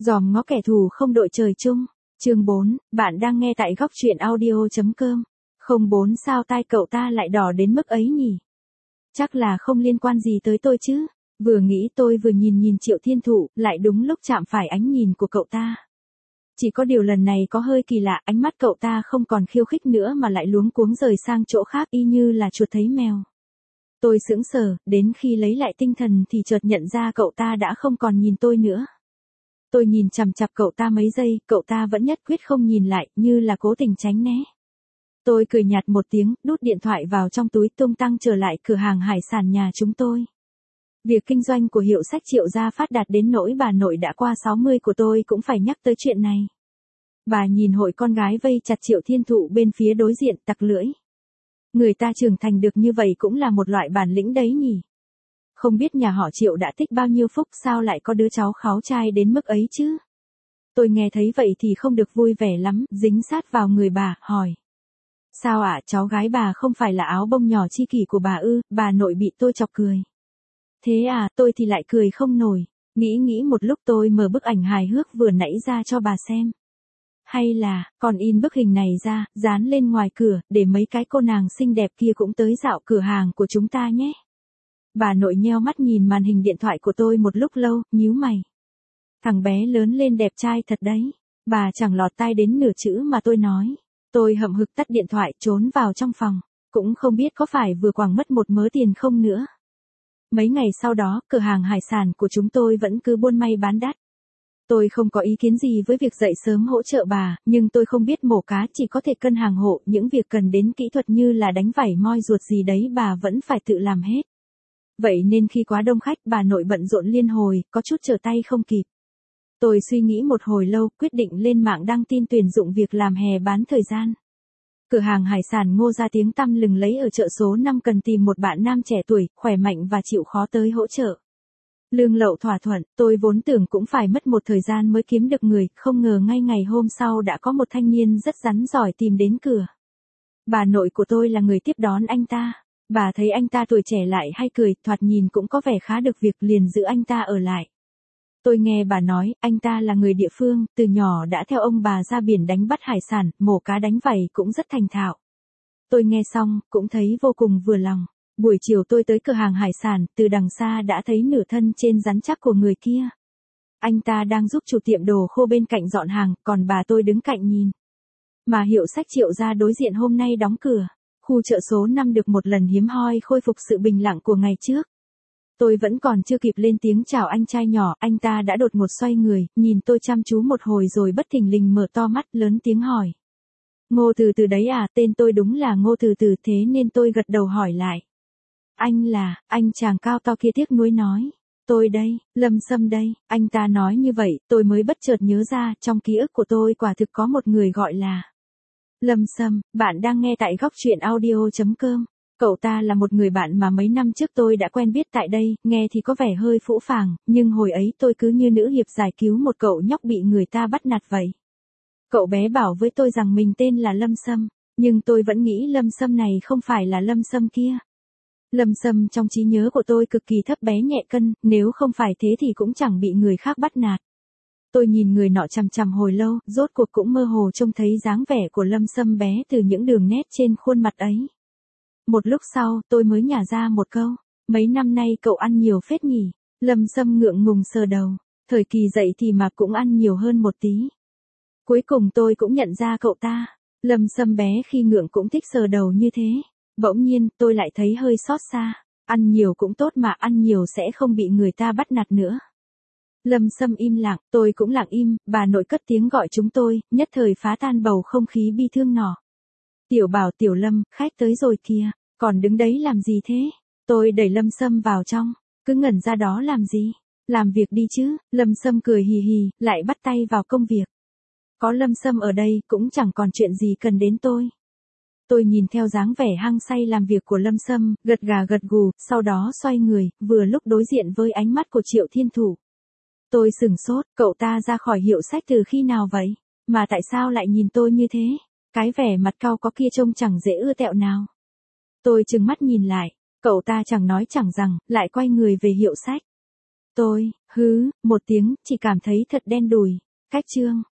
Dòm ngó kẻ thù không đội trời chung. Chương 4, bạn đang nghe tại góc truyện audio.com. 04 sao tai cậu ta lại đỏ đến mức ấy nhỉ? Chắc là không liên quan gì tới tôi chứ. Vừa nghĩ tôi vừa nhìn Triệu Thiên Thụ, lại đúng lúc chạm phải ánh nhìn của cậu ta. Chỉ có điều lần này có hơi kỳ lạ, ánh mắt cậu ta không còn khiêu khích nữa mà lại luống cuống rời sang chỗ khác y như là chuột thấy mèo. Tôi sững sờ, đến khi lấy lại tinh thần thì chợt nhận ra cậu ta đã không còn nhìn tôi nữa. Tôi nhìn chằm chằm cậu ta mấy giây, cậu ta vẫn nhất quyết không nhìn lại, như là cố tình tránh né. Tôi cười nhạt một tiếng, đút điện thoại vào trong túi tung tăng trở lại cửa hàng hải sản nhà chúng tôi. Việc kinh doanh của hiệu sách Triệu gia phát đạt đến nỗi bà nội đã qua 60 của tôi cũng phải nhắc tới chuyện này. Bà nhìn hội con gái vây chặt Triệu Thiên Thụ bên phía đối diện tặc lưỡi. Người ta trưởng thành được như vậy cũng là một loại bản lĩnh đấy nhỉ. Không biết nhà họ Triệu đã tích bao nhiêu phúc sao lại có đứa cháu kháu trai đến mức ấy chứ. Tôi nghe thấy vậy thì không được vui vẻ lắm, dính sát vào người bà, hỏi. Sao ạ, cháu gái bà không phải là áo bông nhỏ chi kỷ của bà ư? Bà nội bị tôi chọc cười. Thế à, tôi thì lại cười không nổi. Nghĩ một lúc tôi mở bức ảnh hài hước vừa nãy ra cho bà xem. Hay là, còn in bức hình này ra, dán lên ngoài cửa, để mấy cái cô nàng xinh đẹp kia cũng tới dạo cửa hàng của chúng ta nhé. Bà nội nheo mắt nhìn màn hình điện thoại của tôi một lúc lâu, nhíu mày. Thằng bé lớn lên đẹp trai thật đấy. Bà chẳng lọt tai đến nửa chữ mà tôi nói. Tôi hậm hực tắt điện thoại trốn vào trong phòng. Cũng không biết có phải vừa quẳng mất một mớ tiền không nữa. Mấy ngày sau đó, cửa hàng hải sản của chúng tôi vẫn cứ buôn may bán đắt. Tôi không có ý kiến gì với việc dậy sớm hỗ trợ bà, nhưng tôi không biết mổ cá chỉ có thể cân hàng hộ, những việc cần đến kỹ thuật như là đánh vảy moi ruột gì đấy bà vẫn phải tự làm hết. Vậy nên khi quá đông khách bà nội bận rộn liên hồi, có chút trở tay không kịp. Tôi suy nghĩ một hồi lâu, quyết định lên mạng đăng tin tuyển dụng việc làm hè bán thời gian. Cửa hàng hải sản Ngô ra tiếng tăm lừng lấy ở chợ số 5 cần tìm một bạn nam trẻ tuổi, khỏe mạnh và chịu khó tới hỗ trợ. Lương lậu thỏa thuận, tôi vốn tưởng cũng phải mất một thời gian mới kiếm được người, không ngờ ngay ngày hôm sau đã có một thanh niên rất rắn giỏi tìm đến cửa. Bà nội của tôi là người tiếp đón anh ta. Bà thấy anh ta tuổi trẻ lại hay cười, thoạt nhìn cũng có vẻ khá được việc liền giữ anh ta ở lại. Tôi nghe bà nói, anh ta là người địa phương, từ nhỏ đã theo ông bà ra biển đánh bắt hải sản, mổ cá đánh vảy cũng rất thành thạo. Tôi nghe xong, cũng thấy vô cùng vừa lòng. Buổi chiều tôi tới cửa hàng hải sản, từ đằng xa đã thấy nửa thân trên rắn chắc của người kia. Anh ta đang giúp chủ tiệm đồ khô bên cạnh dọn hàng, còn bà tôi đứng cạnh nhìn. Mà hiệu sách Triệu gia đối diện hôm nay đóng cửa. Khu chợ số 5 được một lần hiếm hoi khôi phục sự bình lặng của ngày trước. Tôi vẫn còn chưa kịp lên tiếng chào anh trai nhỏ, anh ta đã đột ngột xoay người, nhìn tôi chăm chú một hồi rồi bất thình lình mở to mắt lớn tiếng hỏi. Ngô Từ Từ đấy à, tên tôi đúng là Ngô Từ Từ, thế nên tôi gật đầu hỏi lại. Anh chàng cao to kia tiếc nuối nói. Tôi đây, Lâm Sâm đây, anh ta nói như vậy, tôi mới bất chợt nhớ ra, trong ký ức của tôi quả thực có một người gọi là Lâm Sâm. Bạn đang nghe tại góc truyện audio.com. Cậu ta là một người bạn mà mấy năm trước tôi đã quen biết tại đây, nghe thì có vẻ hơi phũ phàng, nhưng hồi ấy tôi cứ như nữ hiệp giải cứu một cậu nhóc bị người ta bắt nạt vậy. Cậu bé bảo với tôi rằng mình tên là Lâm Sâm, nhưng tôi vẫn nghĩ Lâm Sâm này không phải là Lâm Sâm kia. Lâm Sâm trong trí nhớ của tôi cực kỳ thấp bé nhẹ cân, nếu không phải thế thì cũng chẳng bị người khác bắt nạt. Tôi nhìn người nọ chằm chằm hồi lâu, rốt cuộc cũng mơ hồ trông thấy dáng vẻ của Lâm Sâm bé từ những đường nét trên khuôn mặt ấy. Một lúc sau, tôi mới nhả ra một câu, mấy năm nay cậu ăn nhiều phết nhỉ. Lâm Sâm ngượng ngùng sờ đầu, thời kỳ dậy thì mà cũng ăn nhiều hơn một tí. Cuối cùng tôi cũng nhận ra cậu ta, Lâm Sâm bé khi ngượng cũng thích sờ đầu như thế. Bỗng nhiên, tôi lại thấy hơi xót xa, ăn nhiều cũng tốt mà ăn nhiều sẽ không bị người ta bắt nạt nữa. Lâm Sâm im lặng, tôi cũng lặng im, bà nội cất tiếng gọi chúng tôi, nhất thời phá tan bầu không khí bi thương nọ. Tiểu Bảo, Tiểu Lâm, khách tới rồi kìa, còn đứng đấy làm gì thế? Tôi đẩy Lâm Sâm vào trong, cứ ngẩn ra đó làm gì? Làm việc đi chứ. Lâm Sâm cười hì hì, lại bắt tay vào công việc. Có Lâm Sâm ở đây cũng chẳng còn chuyện gì cần đến tôi. Tôi nhìn theo dáng vẻ hăng say làm việc của Lâm Sâm, gật gà gật gù, sau đó xoay người, vừa lúc đối diện với ánh mắt của Triệu Thiên Thụ. Tôi sửng sốt, cậu ta ra khỏi hiệu sách từ khi nào vậy? Mà tại sao lại nhìn tôi như thế? Cái vẻ mặt cau có kia trông chẳng dễ ưa tẹo nào. Tôi trừng mắt nhìn lại, cậu ta chẳng nói chẳng rằng, lại quay người về hiệu sách. Tôi, hứ, một tiếng, chỉ cảm thấy thật đen đủi. Cách chương.